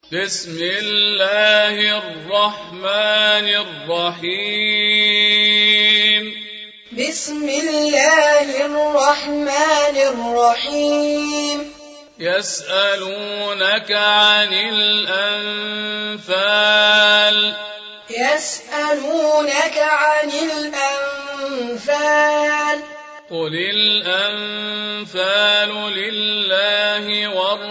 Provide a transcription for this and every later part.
بسم الله الرحمن الرحيم بسم الله الرحمن الرحيم يسألونك عن الأنفال يسألونك عن الأنفال قل الأنفال لله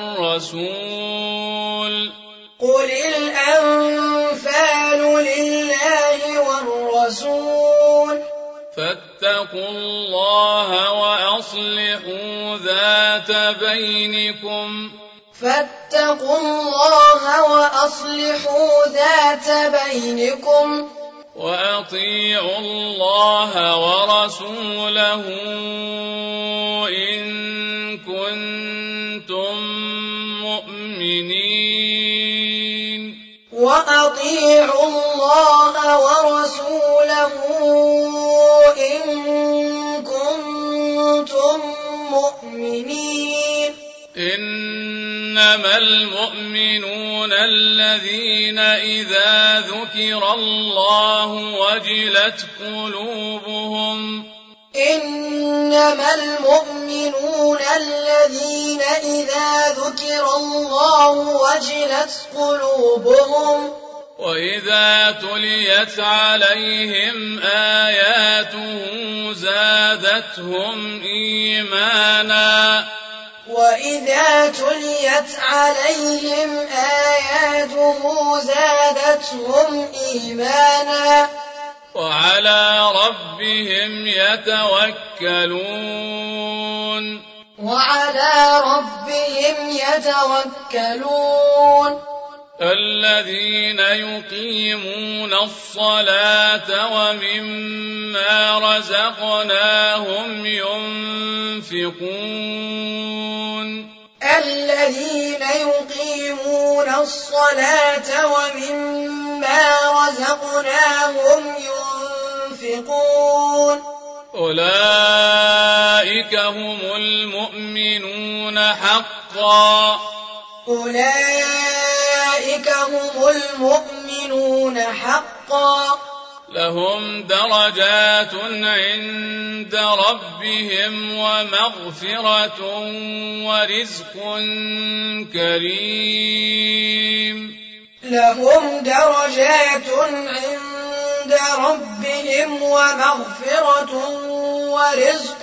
والرسول قل الأنفال لله والرسول فاتقوا الله وأصلحوا ذات بينكم فاتقوا الله وأصلحوا ذات بينكم وأطيعوا الله ورسوله إن كنتم مؤمنين وأطيعوا الله ورسوله إن كنتم مؤمنين إنما المؤمنون الذين إذا ذكر الله وجلت قلوبهم إنما المؤمنون الذين إذا ذكر الله وجلت قلوبهم وإذا تليت عليهم آياته زادتهم إيمانا وإذا تليت عليهم آياته زادتهم إيمانا وعلى ربهم يتوكلون وعلى ربهم يتوكلون الذين يقيمون الصلاة ومما رزقناهم ينفقون الذين يقيمون الصلاة ومما رزقناهم ينفقون أولئك هم المؤمنون حقا أولئك هم المؤمنون حقا لهم درجات عند ربهم ومغفرة ورزق كريم لهم درجات عند ربهم ومغفرة ورزق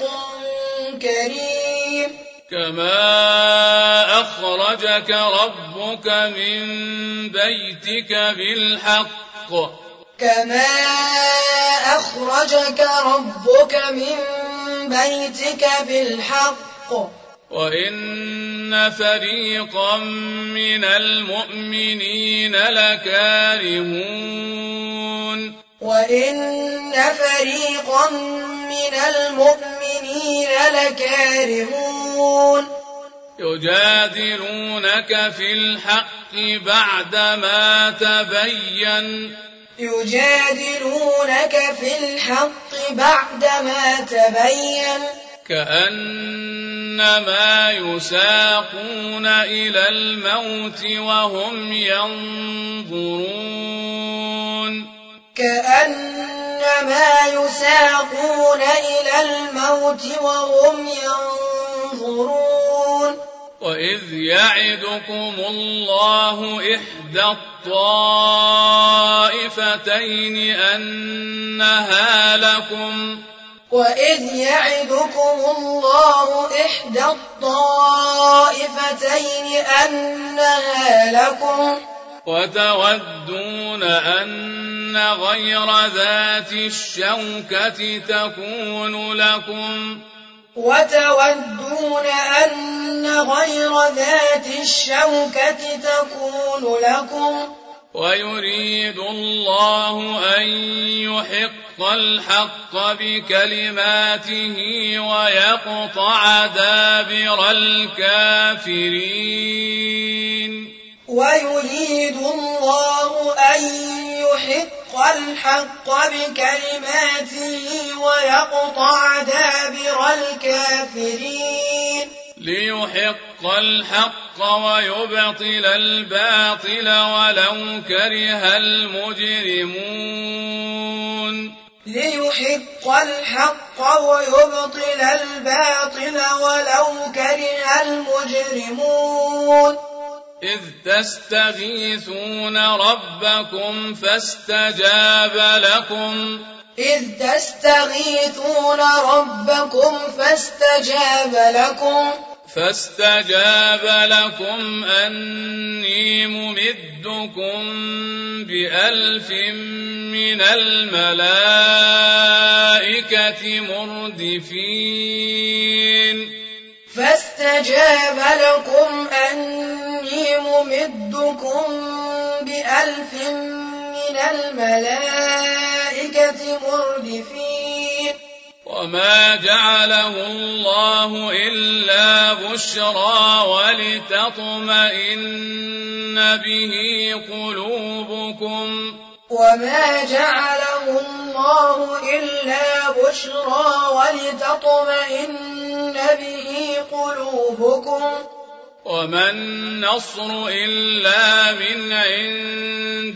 كريم كما أخرجك ربك من بيتك بالحق كما أخرجك ربك من بيتك بالحق وإن فريقا من المؤمنين لكارهون وإن فريقا من المؤمنين لكارهون يجادلونك في الحق بعدما تبين يجادلونك في الحق بعدما تبين كأنما يساقون إلى الموت وهم ينظرون كأنما يساقون إلى الموت وهم ينظرون وإذ يعدكم الله إحدى الطائفتين أنها لكم وإذ يعدكم الله إحدى الطائفتين أنها لكم وتودون أن غير ذات الشوكة تكون لكم وتودون أن غير ذات الشوكة تكون لكم ويريد الله أن يحق الحق بكلماته ويقطع دابر الكافرين ويريد الله أن يحق الحق بكلماته ويقطع دابر الكافرين ليحق الحق ويبطل الباطل ولو كره المجرمون ليحق الحق ويبطل الباطل ولو كره المجرمون إذ تستغيثون ربكم فاستجاب لكم أني ممدكم ب1000 من الملائكة مردفين وما جعله الله إلا بشرى ولتطمئن به قلوبكم وما النصر إلا من عند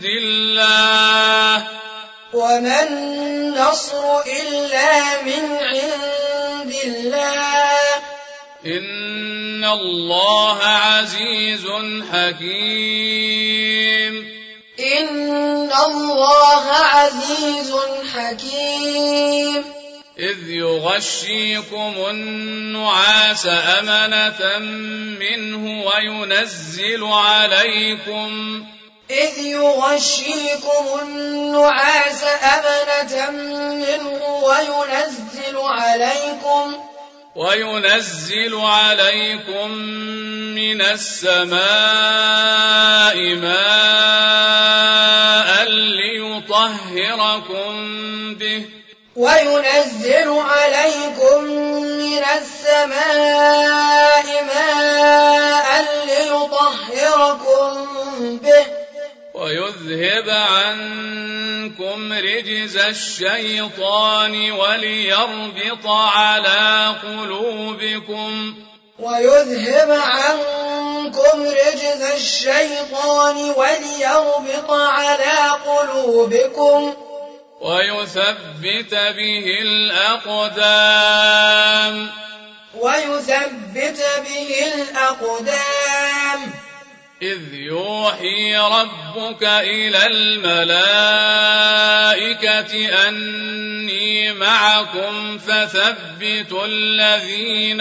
الله إن الله عزيز حكيم إذ يغشيكم النعاس أمنة منه وينزل عليكم من السماء ماء ليطهركم به ويذهب عنكم رجز الشيطان وليربط على قلوبكم ويثبت به الأقدام إذ يوحي ربك إلى الملائكة أني معكم فثبتوا الذين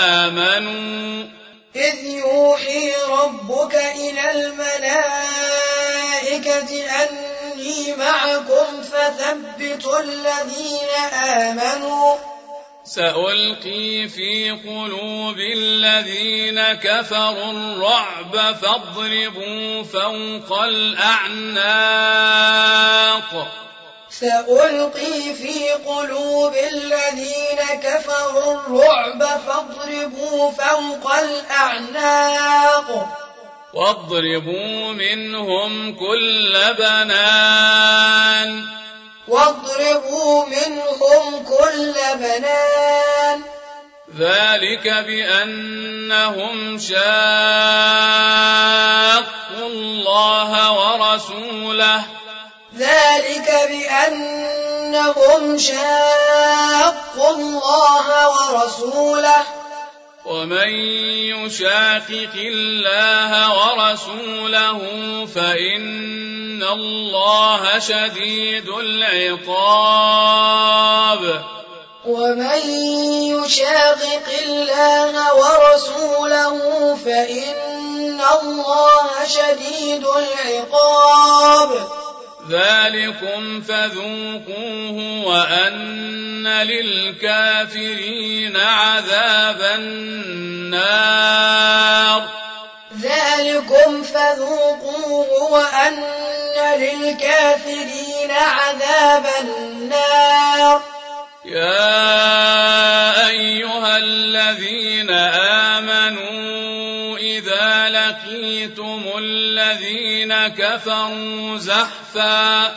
آمنوا سألقي في قلوب الذين كفروا الرعب فاضربوا فوق الأعناق واضربوا منهم كل بنان ذلك بأنهم شاقوا الله ورسوله ومن يشاقق الله ورسوله فإن الله شديد العقاب ذلكم فذوقوه وأن للكافرين عذاب النار يا أيها الذين آمنوا إذا لقيتم الذين كفروا زحفا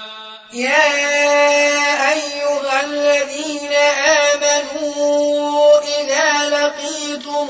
إذا لقيتم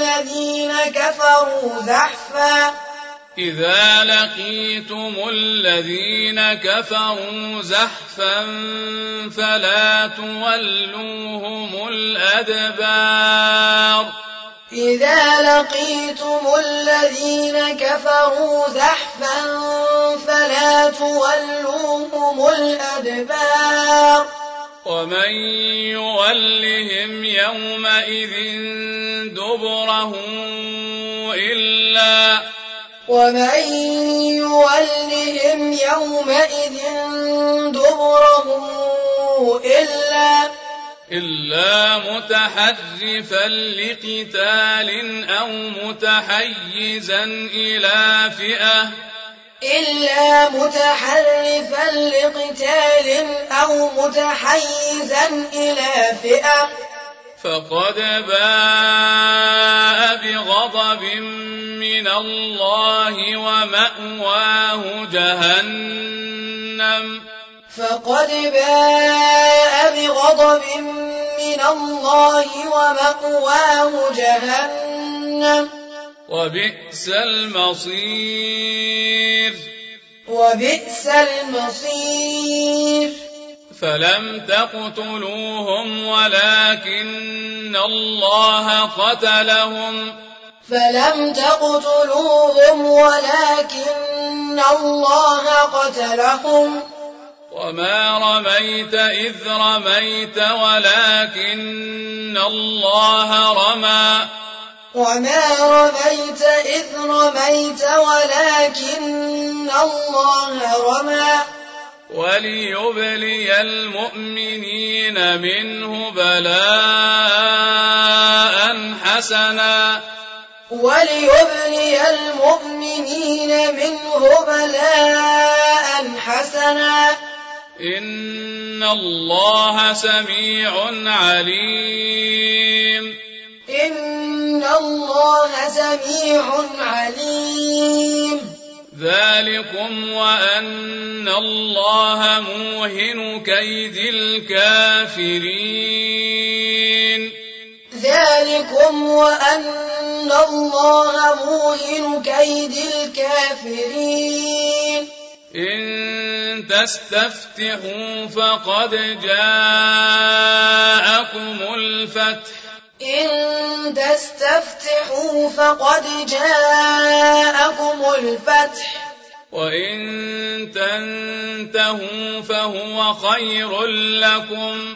الذين كفروا زحفا فلا تولوهم الأدبار. إذا لقيتم الذين كفروا زحفا فلا تولوهم الأدبار. ومن يولهم يومئذ دبره إلا متحرفا لقتال أو متحيزا إلى فئة فقد باء بغضب من الله ومأواه جهنم وبئس المصير. فلم تقتلوهم ولكن الله قتلهم وما رميت إذ رميت ولكن الله رمى وليبلي المؤمنين منه بلاء حسنا إن الله سميع عليم. ذلكم وأن الله موهن كيد الكافرين. إن تستفتحوا فقد جاءكم الفتح وإن تنتهوا فهو خير لكم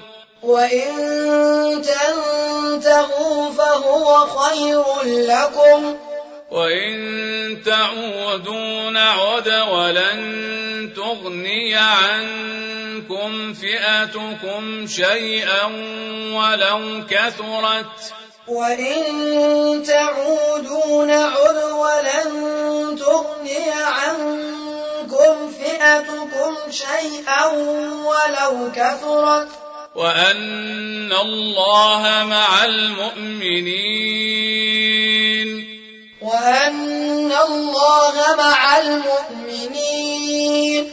وإن تعودوا نعد ولن تغني عنكم فئتكم شيئا ولو كثرت وأن الله مع المؤمنين.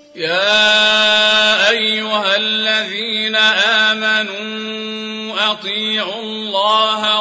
يا أيها الذين آمنوا أطيعوا الله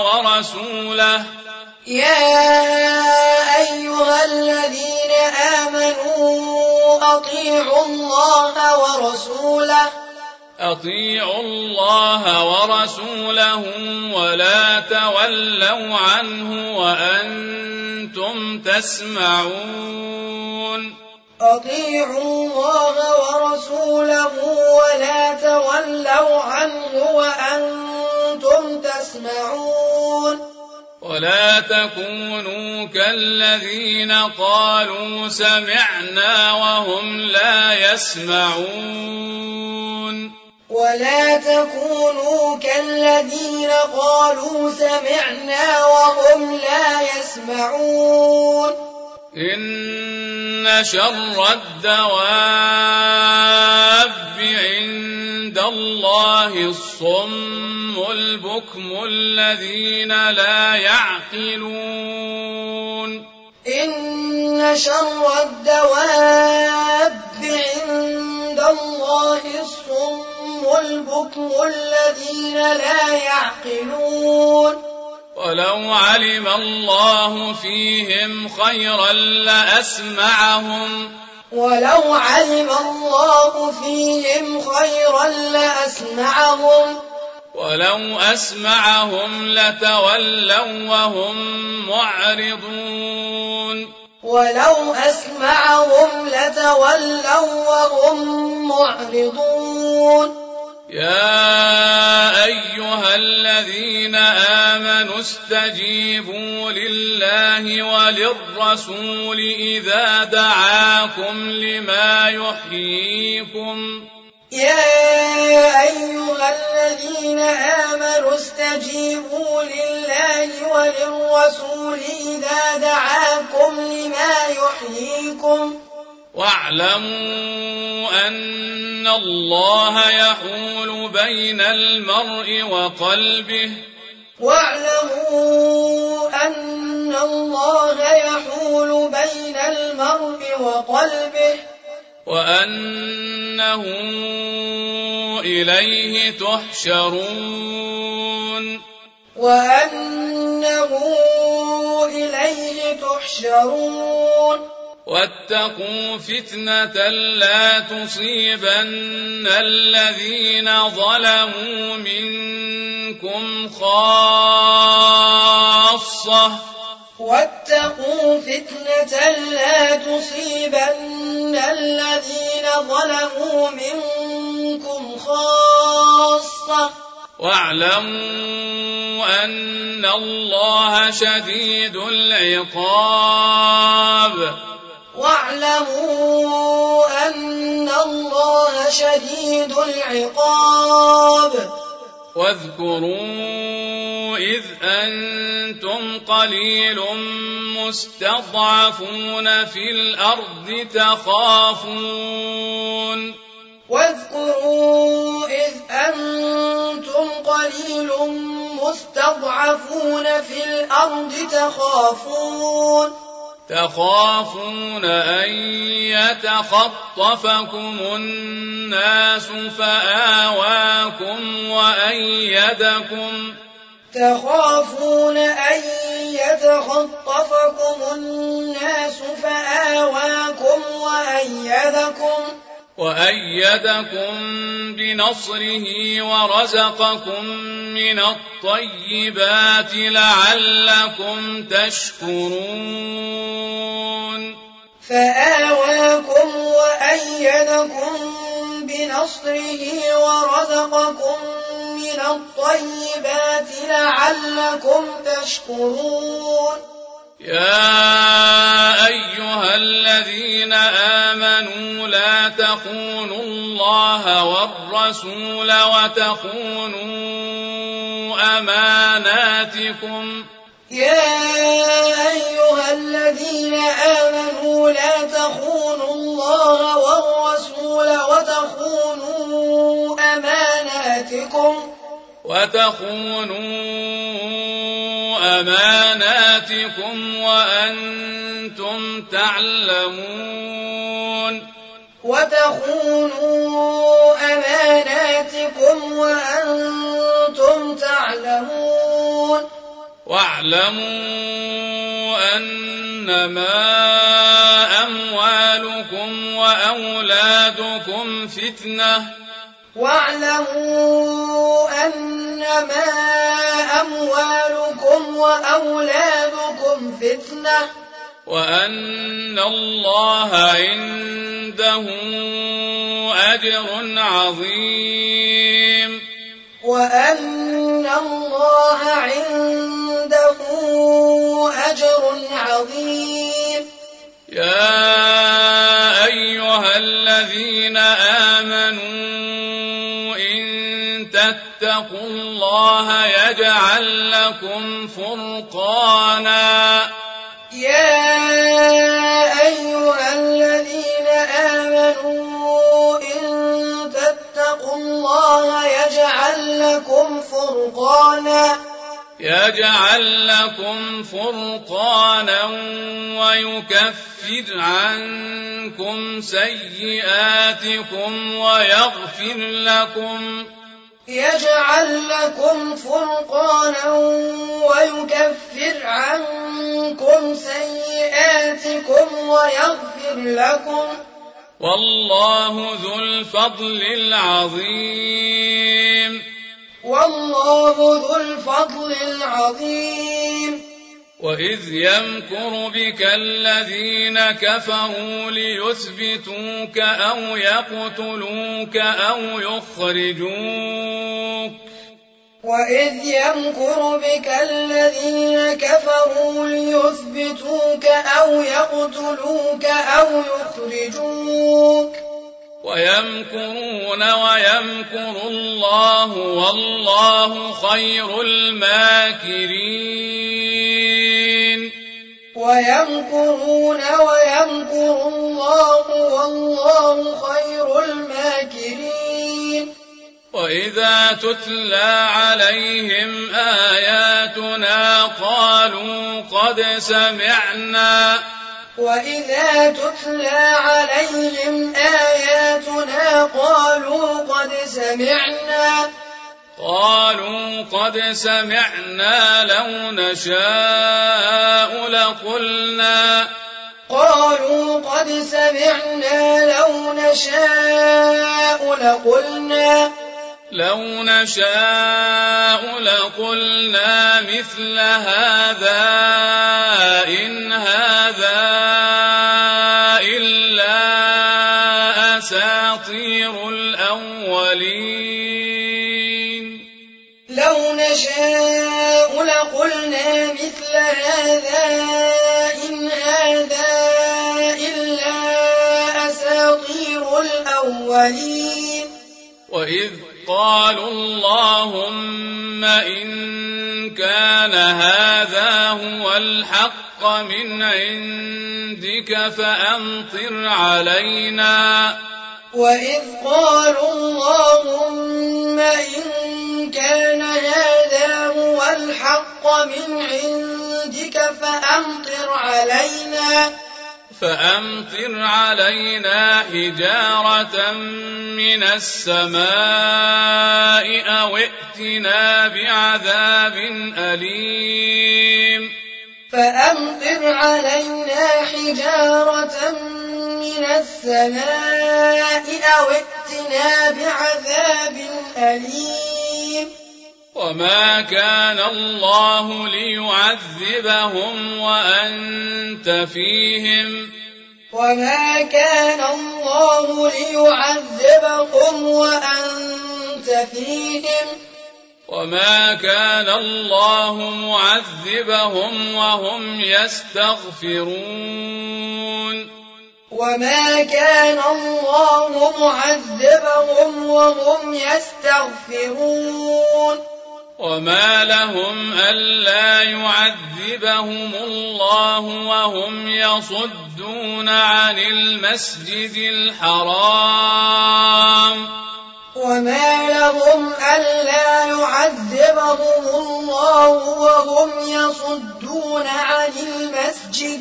ورسوله ولا تولوا عنه وأنتم تسمعون. أطيعوا الله ورسوله ولا تولوا عنه وأنتم تسمعون. ولا تكونوا كالذين قالوا سمعنا وهم لا يسمعون. إن شر الدواب عند الله الصم البكم الذين لا يعقلون. ولو علم الله فيهم خيرا لأسمعهم ولو علم الله فيهم خيرا لأسمعهم ولو أسمعهم لتولوا وهم معرضون ولو أسمعهم لتولوا وهم معرضون يا أيها الذين آمنوا استجيبوا لله وللرسول إذا دعاكم لما يحييكم يا أيها الذين آمنوا استجيبوا لله وللرسول إذا دعاكم لما يحييكم واعلموا أن الله يحول بين المرء وقلبه واعلموا أن الله يحول بين المرء وقلبه وأنه إليه تحشرون وأنه إليه تحشرون واتقوا فتنة لا تصيبن الذين ظلموا منكم خاصة واتقوا فتنة لا تصيبن الذين ظلموا منكم خاصة واعلموا أن الله شديد العقاب واعلموا أن الله شديد العقاب واذكروا إذ أنتم قليل مستضعفون في الأرض واذكروا إذ أنتم قليل مستضعفون في الأرض تخافون أن يتخطفكم الناس فآواكم وأيدكم تخافون أن يتخطفكم الناس فآواكم وأيدكم بنصره ورزقكم من الطيبات لعلكم تشكرون فآواكم وأيدكم بنصره ورزقكم من الطيبات لعلكم تشكرون يا أيها الذين آمنوا لا تخونوا الله والرسول وتخونوا أماناتكم يا أيها الذين آمنوا لا تخونوا الله والرسول وتخونوا أماناتكم وأنتم تعلمون واعلموا أنما أموالكم وأولادكم فتنة وأن الله عنده أجر عظيم يا أيها الذين آمنوا إن تتقوا الله يجعل لكم فرقانا يجعل لكم فرقانا ويكفر عنكم سيئاتكم ويغفر لكم يجعل لكم فرقانا ويكفر عنكم سيئاتكم ويغفر لكم والله ذو الفضل العظيم والله ذو الفضل العظيم وإذ يمكر بك الذين كفروا ليثبتوك أو يقتلوك أو يخرجوك وإذ يمكر بك الذين كفروا ليثبتوك أو يقتلوك أو يخرجوك ويمكرون ويمكر الله والله خير الماكرين ويمكرون ويمكر الله والله خير الماكرين وإذا تتلى عليهم آياتنا قالوا قد سمعنا وإذا تتلى عليهم آياتنا قالوا قد سمعنا لو نشاء لقلنا مثل هذا إن هذا إلا أساطير الأولين لو نشاء لقلنا مثل هذا إن هذا إلا أساطير الأولين وإذ قالوا اللهم إن كان هذا هو الحق من عندك فأمطر علينا وإذ قالوا اللهم إن كان هذا هو الحق من عندك فأمطر علينا حجارة من السماء أو ائتنا بعذاب أليم فأمطر علينا حجارة من السماء أو ائتنا بعذاب أليم وما كان الله ليعذبهم وأنت فيهم وما كان الله ليعذبهم وأنت فيهم وما كان الله معذبهم وهم يستغفرون وما كان الله معذبهم وهم يستغفرون وما لهم ألا يعذبهم الله وهم يصدون عن المسجد الحرام وما لهم ألا يعذبهم الله وهم يصدون عن المسجد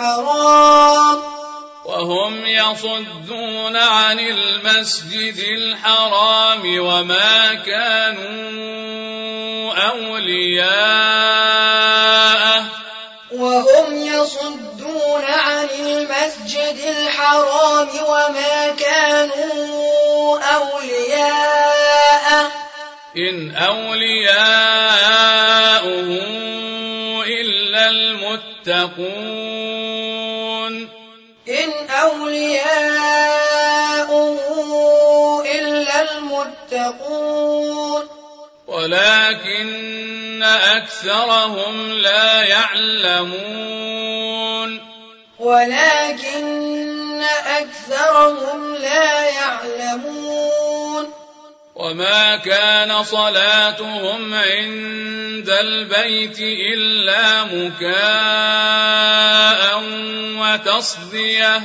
الحرام وما كانوا أولياءه إن أولياؤه إلا المتقون ولكن أكثرهم لا يعلمون وما كان صلاتهم عند البيت إلا مكاء وتصدية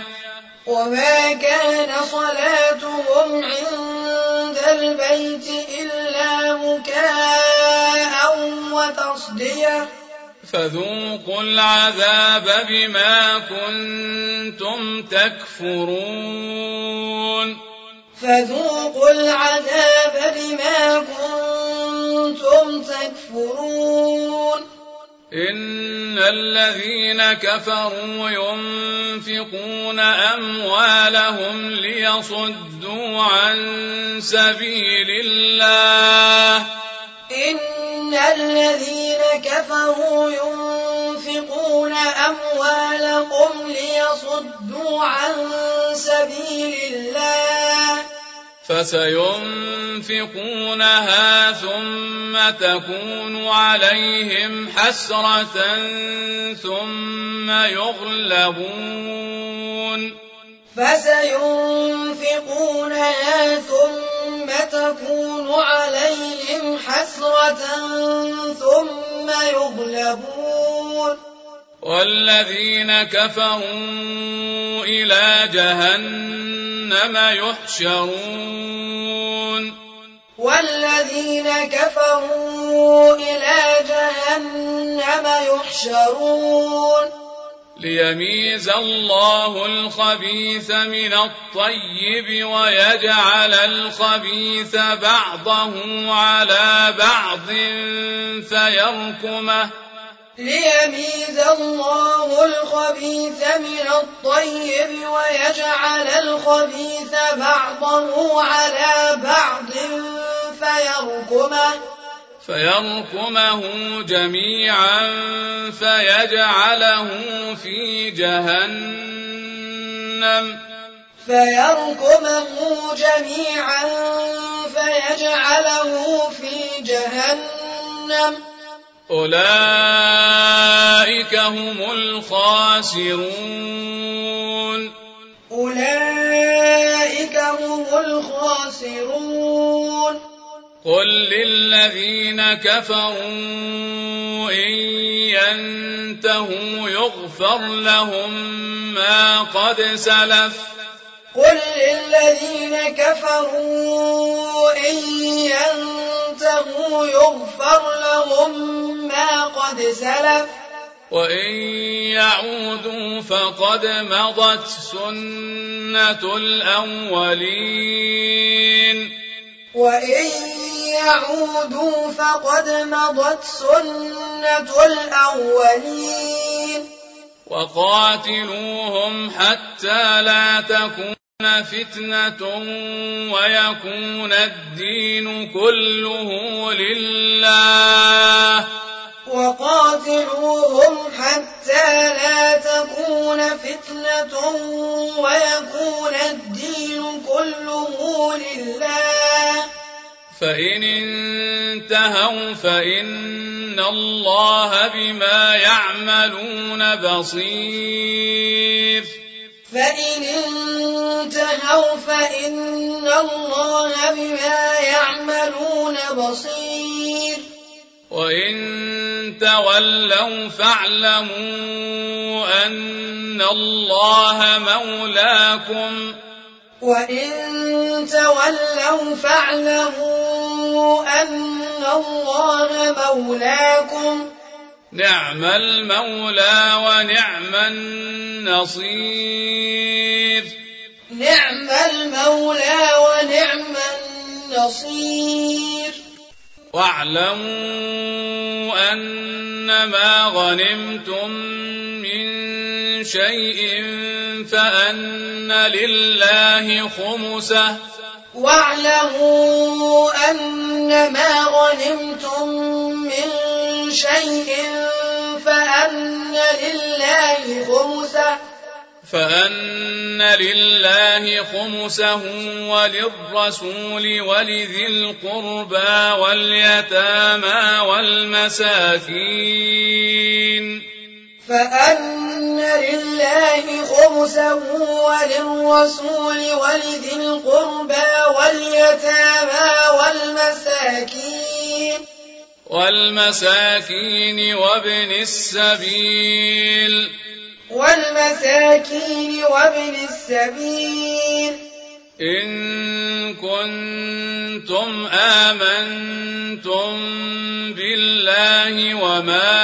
فذوقوا العذاب بما كنتم تكفرون فذوقوا العذاب بما كنتم تكفرون إن الذين كفروا ينفقون أموالهم ليصدوا عن سبيل الله إن الذين كفروا ينفقون أموالهم ليصدوا عن سبيل الله فسينفقونها ثم تكون عليهم حسرة ثم يغلبون تكون عليهم حسرة ثم يغلبون والذين كفروا إلى جهنم يحشرون ليميز الله الخبيث من الطيب ويجعل الخبيث بعضه على بعض فيركمه فيركمه جميعا فيجعله في جهنم أولئك هم الخاسرون قل للذين كفروا إن ينتهوا يغفر لهم ما قد سلف وإن يعودوا فقد مضت سنة الأولين وقاتلوهم حتى لا تكون فتنة ويكون الدين كله لله فإن انتهوا فإن الله بما يعملون بصير وإن تولوا فاعلموا أن الله مولاكم نعم المولى ونعم النصير واعلموا أنما غنمتم من شيء فأن لله خمسه وللرسول ولذي القربى واليتامى والمساكين وابن السبيل إن كنتم آمنتم بالله وما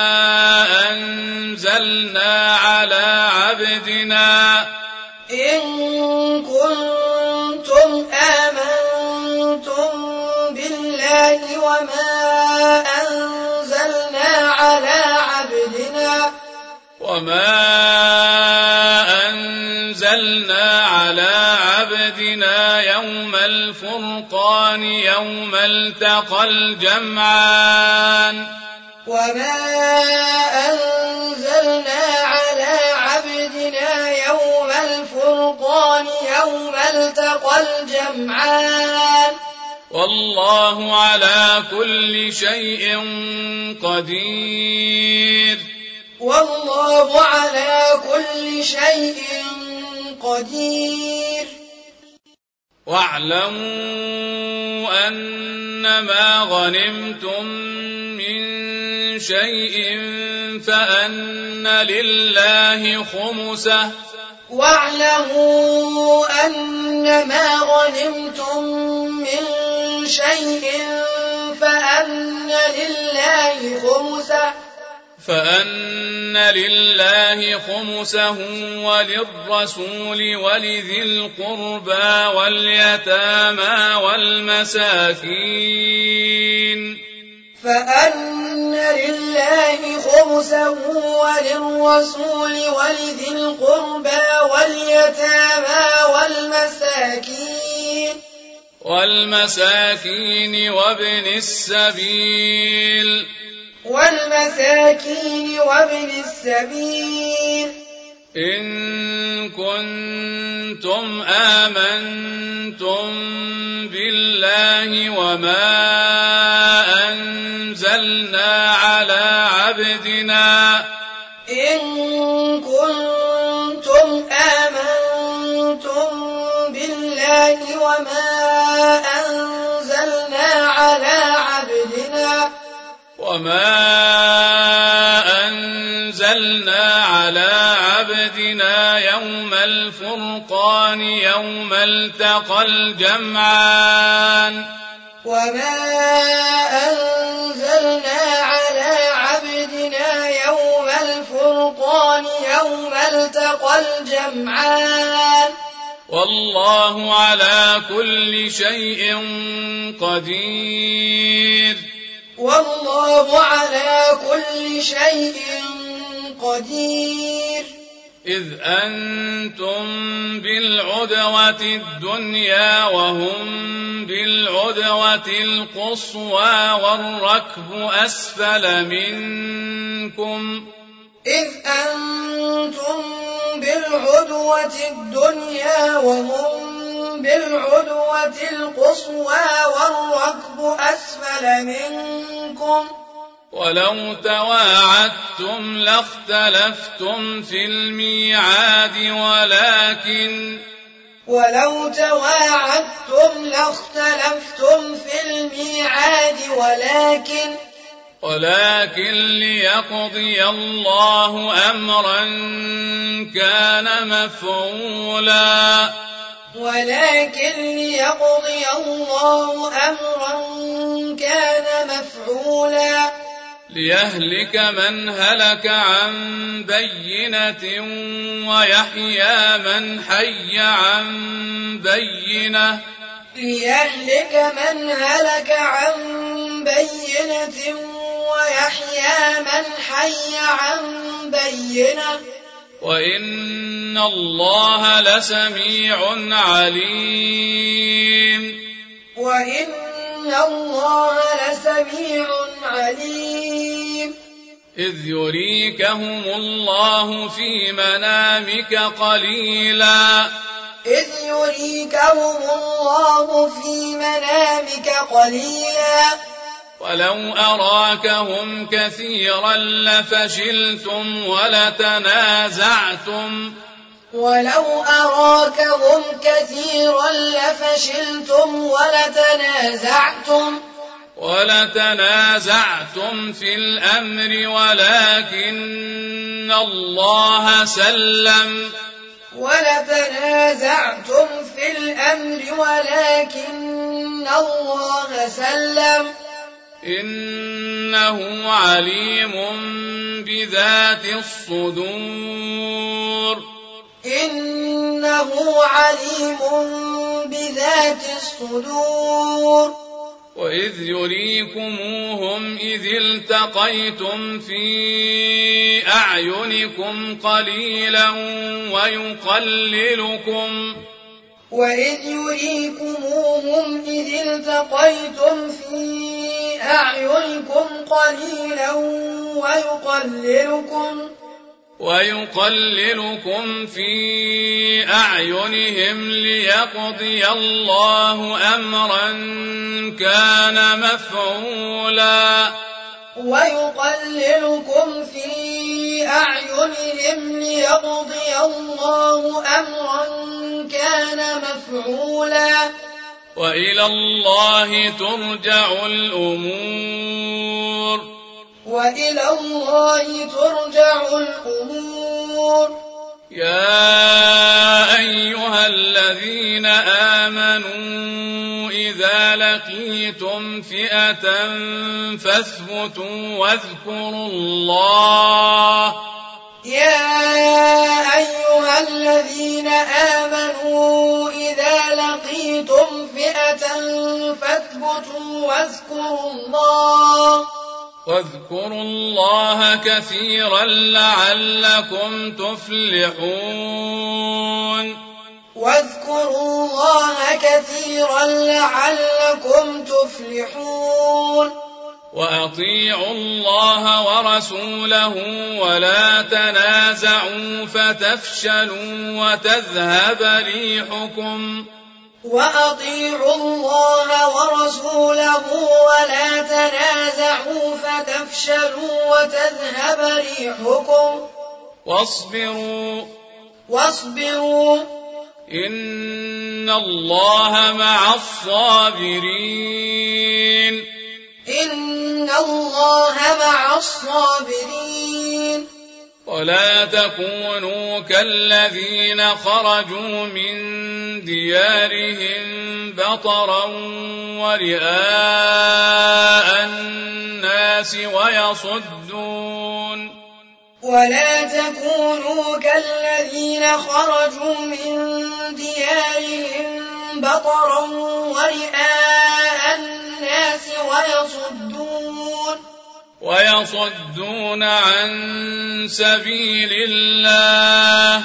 أنزلنا على عبدنا بالله وما أنزلنا على عبدنا يوم الفرقان يوم التقى الجمعان والله على كل شيء قدير واعلموا أنما غنمتم من شيء فأن لله خمسه وللرسول ولذي القربى واليتامى والمساكين وابن السبيل إن كنتم آمنتم بالله وما أنزلنا على عبدنا يوم الفرقان يوم التقى الجمعان والله على كل شيء قدير إذ أنتم بالعدوة الدنيا وهم بالعدوة القصوى والركب أسفل منكم ولو تواعدتم لاختلفتم في الميعاد ولكن ليقضي الله أمرا كان مفعولا ليهلك من هلك عن بينة ويحيى من حي عن بينة وإن الله لسميع عليم إذ يريكهم الله في منامك قليلا ولو أراكهم كثيرا لفشلتم ولتنازعتم في الأمر ولكن الله سلم إنه عليم بذات الصدور وإذ يريكموهم إذ التقيتم في أعينكم قليلا وإذ يريكموهم إذ التقيتم في أعينكم قليلا ويقللكم في أعينهم ليقضي الله أمرا كان مفعولا وإلى الله ترجع الأمور يا أيها الذين آمنوا إذا لقيتم فئة فاثبتوا واذكروا واذكروا الله كثيرا لعلكم تفلحون وأطيعوا الله ورسوله ولا تنازعوا فتفشلوا وتذهب ريحكم واصبروا إن الله مع الصابرين ولا تكونوا كالذين خرجوا من ديارهم بطرا ورئاء الناس ويصدون عن سبيل الله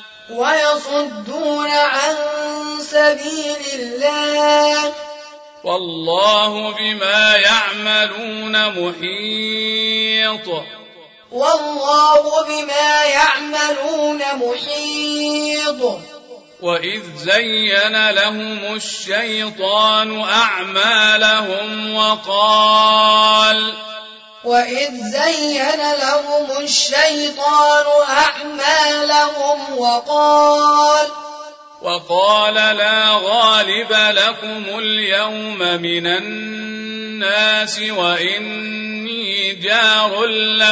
والله بما يعملون محيط وإذ زين لهم الشيطان أعمالهم وقال لا غالب لكم اليوم من الناس وإني جار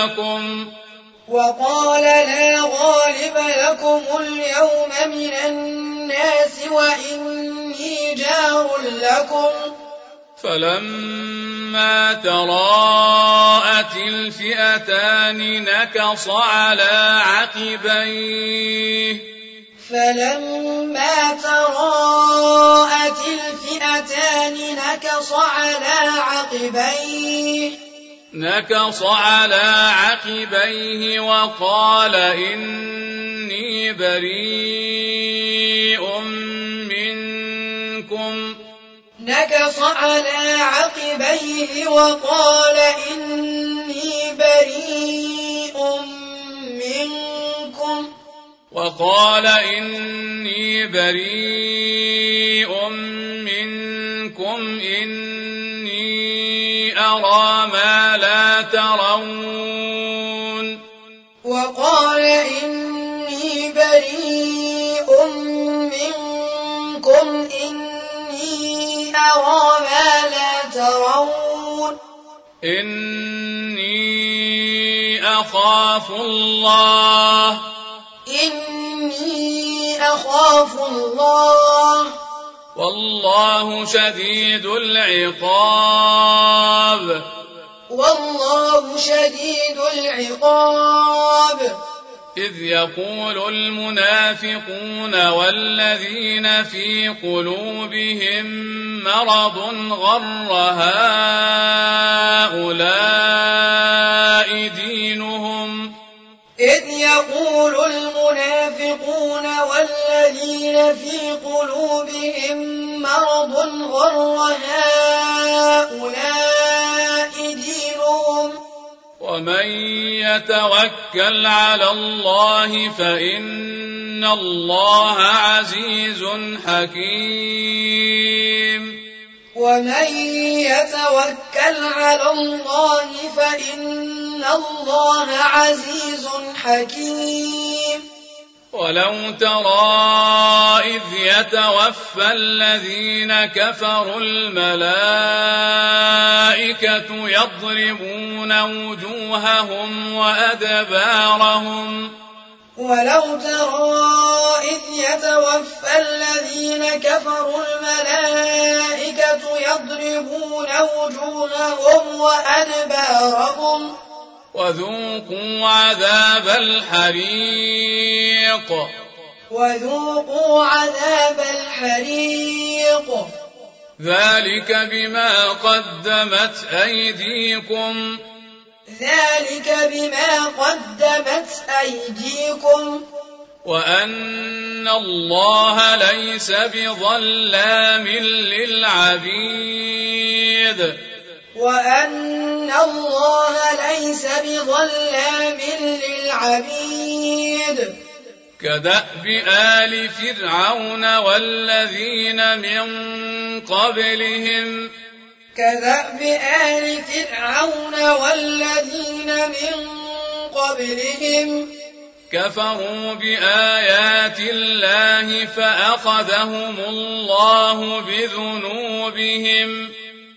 لكم فلما تراءت الفئتان نكص على عقبيه وقال إني بريء منكم إني أرى ما لا ترون إني أخاف الله والله شديد العقاب إذ يقول المنافقون والذين في قلوبهم مرض غر هؤلاء دينهم إذ يقول المنافقون والذين في قلوبهم مرض غر هؤلاء دينهم ومن يتوكل على الله فإن الله عزيز حكيم ومن يتوكل على الله فإن الله عزيز حكيم ولو ترى إذ يتوفى الذين كفروا الملائكة يضربون وجوههم وأدبارهم ولو ترى إذ يتوفى الذين كفروا الملائكة يضربون وجوههم وأدبارهم وذوقوا عذاب الحريق وذوقوا عذاب الحريق ذلك بما قدمت أيديكم وأن الله ليس بظلام للعبيد كدأب آل فرعون والذين من قبلهم كفروا بآيات الله فأخذهم الله بذنوبهم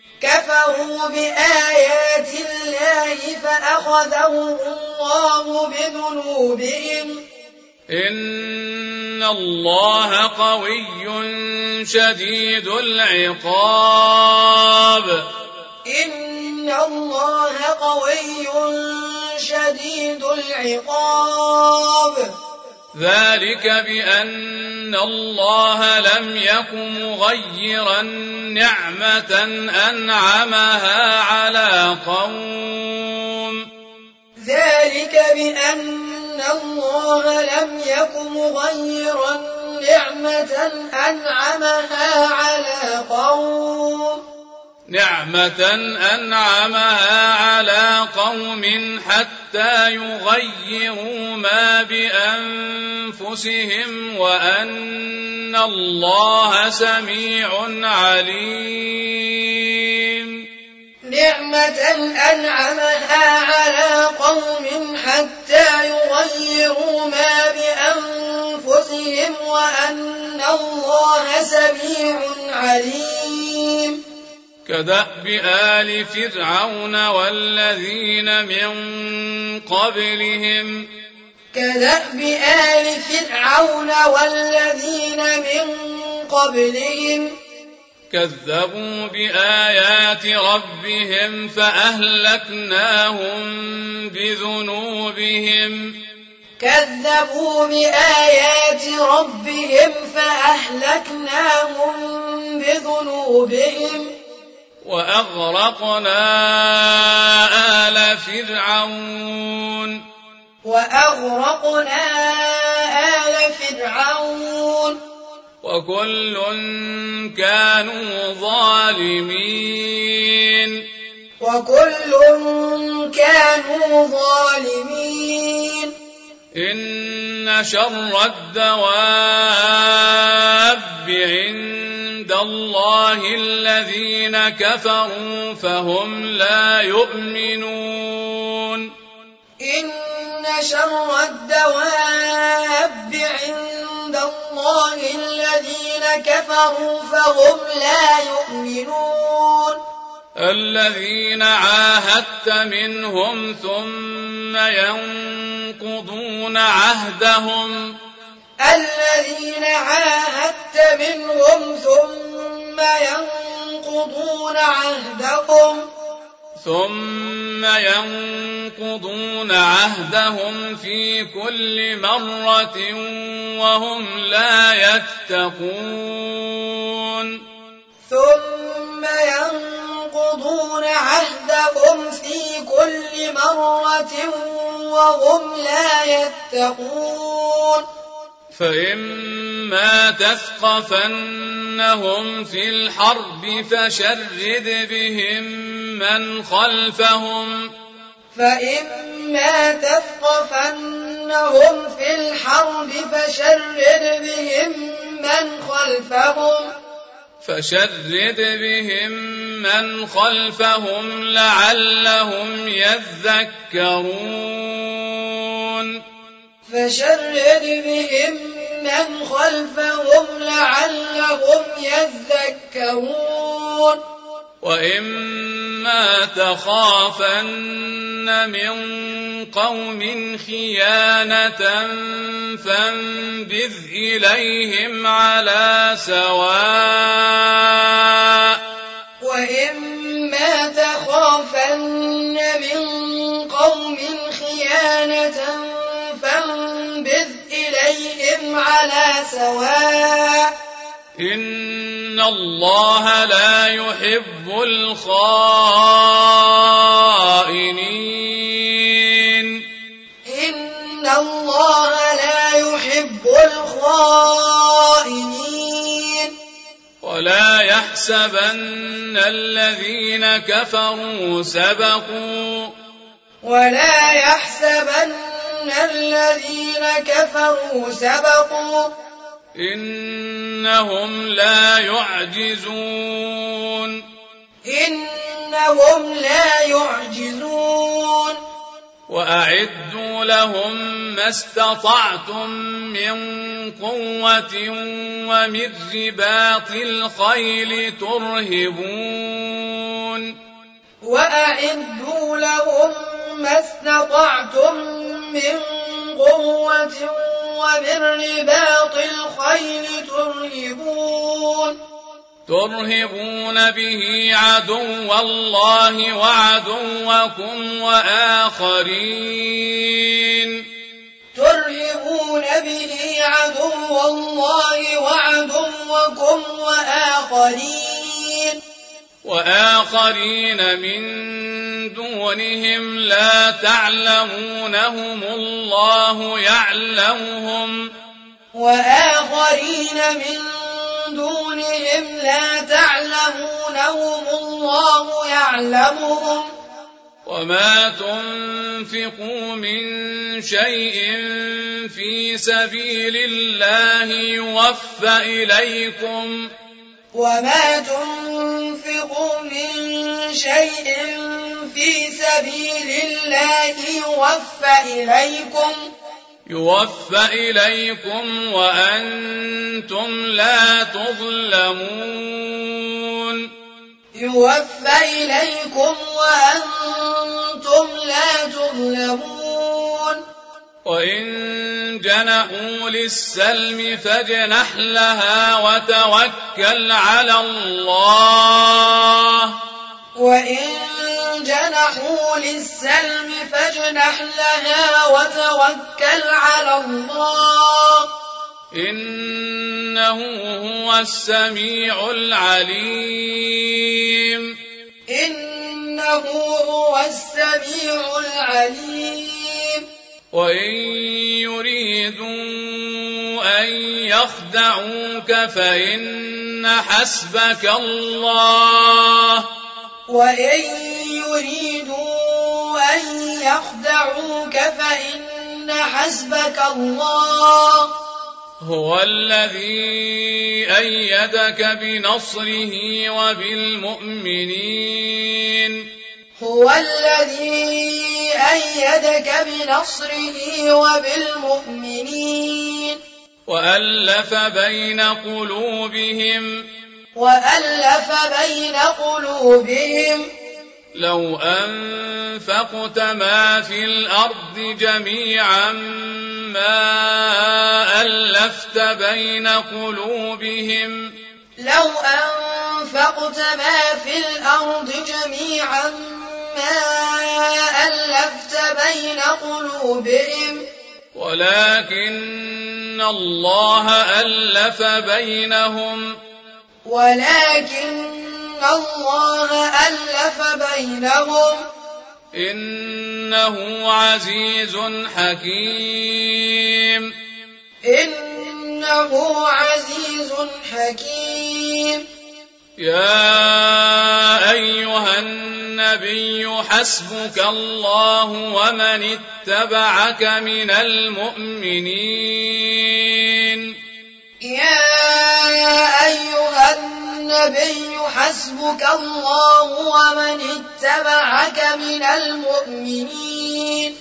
إن الله قوي شديد العقاب ذلك بأن الله لم يك مغيرا نعمة أنعمها على قوم حتى يغيروا ما بأنفسهم وأن الله سميع عليم كدأب آل فرعون والذين من قبلهم كذبوا بآيات ربهم فأهلكناهم بذنوبهم وأغرقنا آل فرعون وكل كانوا ظالمين إن شر الدواب عند الله الذين كفروا فهم لا يؤمنون الذين عاهدت منهم ثم ينقضون عهدهم ثم ينقضون عهدهم في كل مرة وهم لا يتقون ثم ينقضون عهدهم في كل مرة وهم لا يتقون فإما تثقفنهم في الحرب فشرد بهم من خلفهم فإما تثقفنهم في الحرب فشرد بهم من خلفهم لعلهم يذكرون وإما تخافن من قوم خيانة فانبذ إليهم على سواء وإما تخافن من قوم خيانة فانبذ إليهم على سواء إن الله لا يحب الخائنين إن الله لا يحب الخائنين ولا يحسبن الذين كفروا سبقوا إنهم لا يعجزون وأعدوا لهم ما استطعتم من قوة ومن رباط الخيل ترهبون به عدو الله وعدوكم وآخرين من دونهم لا تعلمونهم الله يعلمهم وما تنفقوا من شيء في سبيل الله يوفى إليكم وأنتم لا تظلمون وإن جنحوا للسلم فاجنح لها وتوكل على الله إنه هو السميع العليم وإن يريدوا أن يخدعوك فإن حسبك الله هو الذي أيدك بنصره وبالمؤمنين وألف بين قلوبهم لو أنفقت ما في الأرض جميعا ما ألفت بين قلوبهم ما ألفت بين قلوبهم ولكن الله ألف بينهم إنه عزيز حكيم يا أيها النبي حسبك الله ومن اتبعك من المؤمنين يا أيها النبي حسبك الله ومن اتبعك من المؤمنين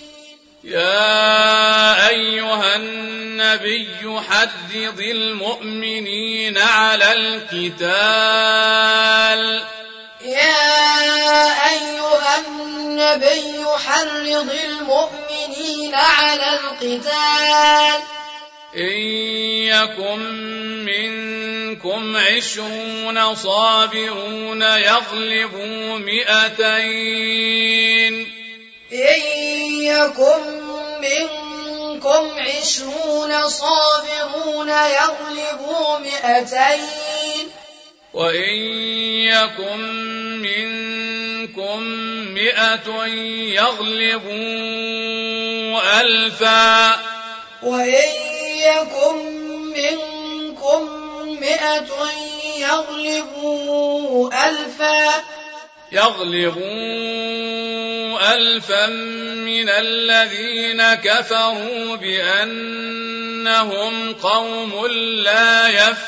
يا أيها النبي حرض المؤمنين على القتال إن يكن منكم 20 صابرون يغلبوا 200 إن يكن منكم 20 صابرون يغلبوا 200 وإن يكن منكم 100 يغلبوا 1000 وإن يكن منكم 100 يغلبوا 1000 من الذين كفروا بأنهم قوم لا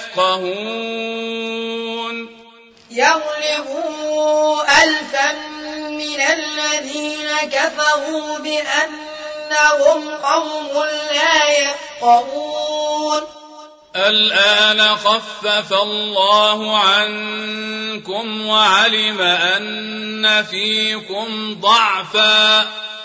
يفقهون يغلبوا 1000 من الذين كفروا بأنهم قوم لا يفقهون الآن خفف الله عنكم وعلم أن فيكم ضعفا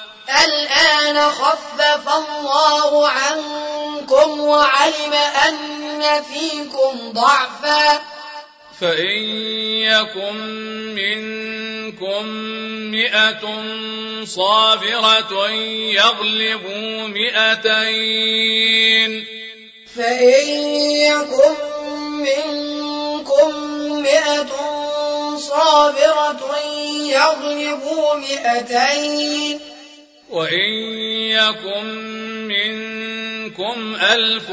فإن يكن منكم 100 صابرة يغلبوا 200 فإن يكن منكم 100 صابرة يغلبوا 200 وإن يكن منكم 1000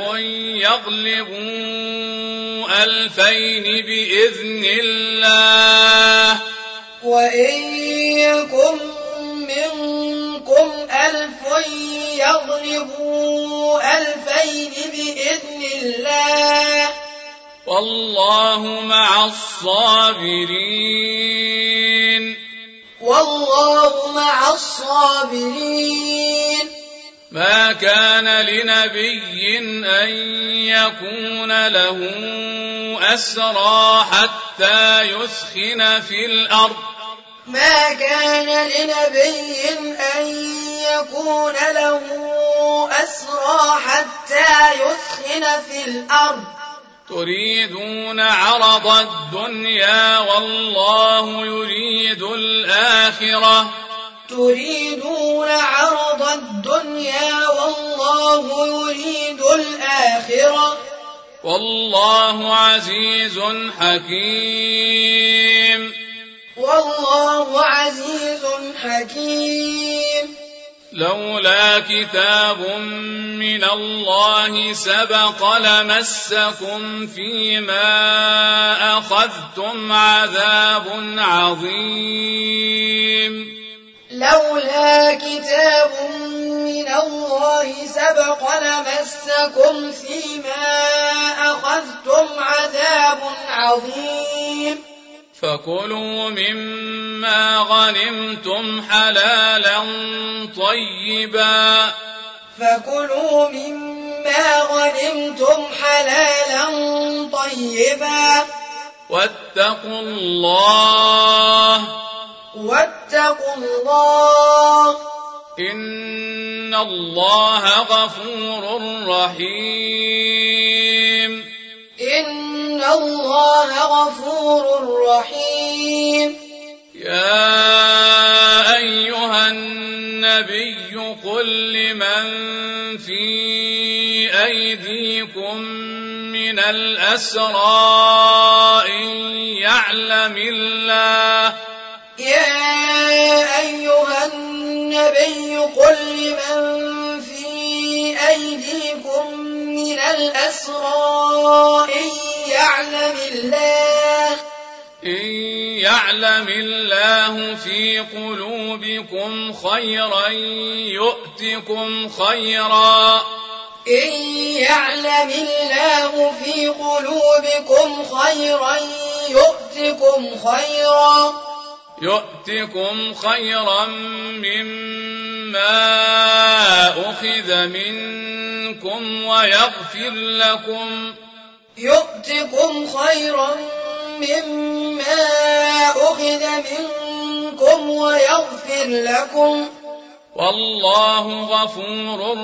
يغلبوا 2000 بإذن الله وإن يكن منكم 1000 يغلبوا 2000 بإذن الله والله مع الصابرين ما كان لنبي أن يكون له أسرى حتى يثخن في الأرض تريدون عرض الدنيا والله يريد الآخرة والله عزيز حكيم لولا كتاب من الله سبق لمسكم فيما أخذتم عذاب عظيم فكلوا مما غنمتم حلالا طيبا واتقوا الله إن الله غفور رحيم يا في أيديكم من الأسرى إن يعلم الله يا أيها النبي قل لمن في أيديكم من الأسرى إن يعلم الله في قلوبكم خيرا يؤتكم خيرا إن يعلم الله في قلوبكم خيرا يؤتكم خيرا مما أخذ منكم ويغفر لكم والله غفور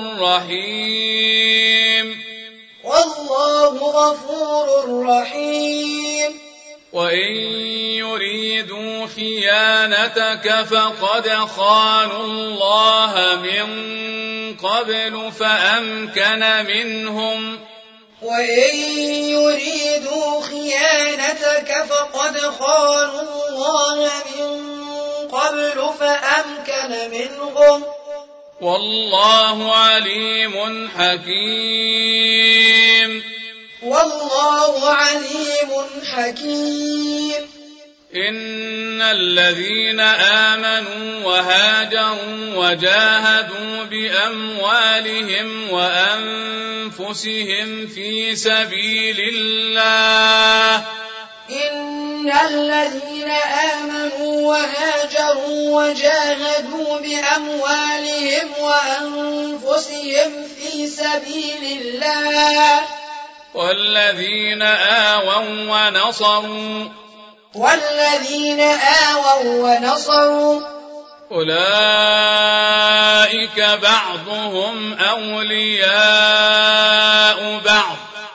رحيم وإن يريدوا خيانتك فقد خانوا الله من قبل فأمكن منهم والله عليم حكيم إن الذين آمنوا وهاجروا وجاهدوا بأموالهم وأنفسهم في سبيل الله والذين آووا ونصروا أولئك بعضهم أولياء بعض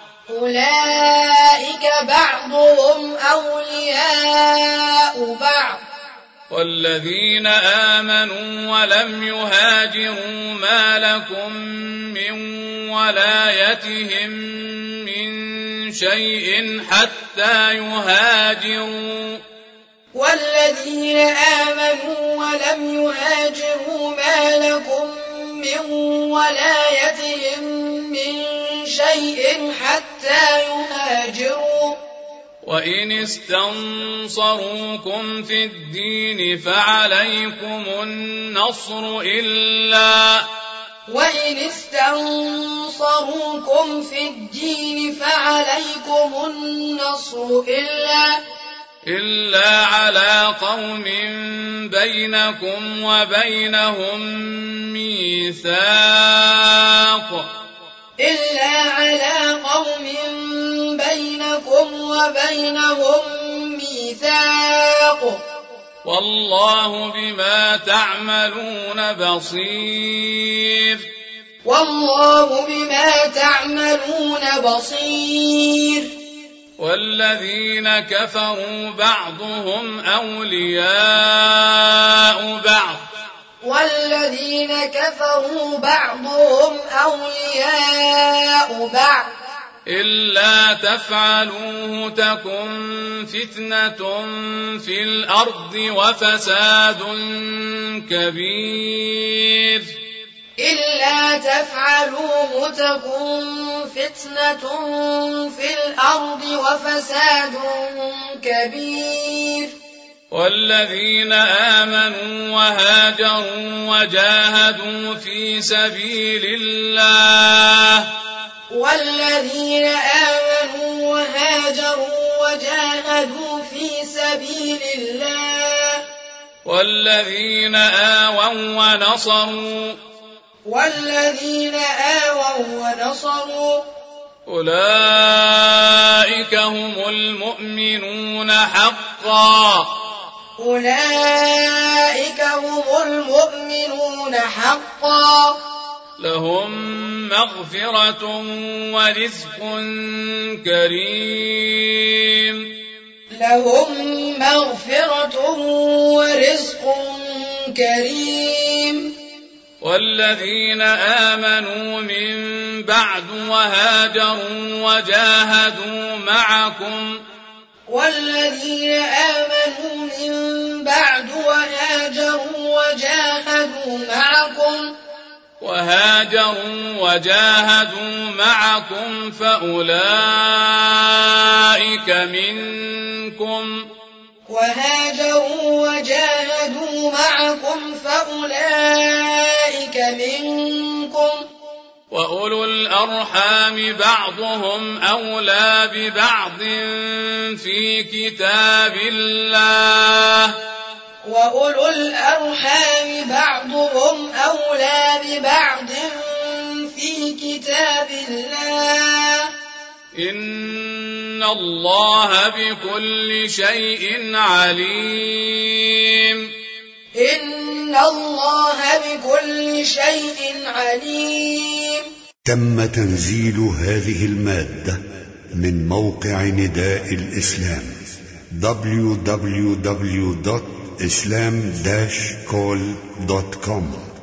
والذين آمنوا ولم يهاجروا ما لكم من ولايتهم من شيء حتى يهاجروا وإن استنصروكم في الدين فعليكم النصر إلا على قوم بينكم وبينهم ميثاق والله بما تعملون بصير والذين كفروا بعضهم أولياء بعض إلا تفعلوه تكن فتنة في الأرض وفساد كبير والذين آمنوا وهاجروا وجاهدوا في سبيل الله والذين آووا ونصروا أولئك هم المؤمنون حقا لهم مغفرة ورزق كريم والذين آمنوا من بعد وهاجروا وجاهدوا معكم فأولئك منكم وأولو الأرحام بعضهم أولى ببعض في كتاب الله إن الله بكل شيء عليم. تم تنزيل هذه المادة من موقع نداء الإسلام www.islam-call.com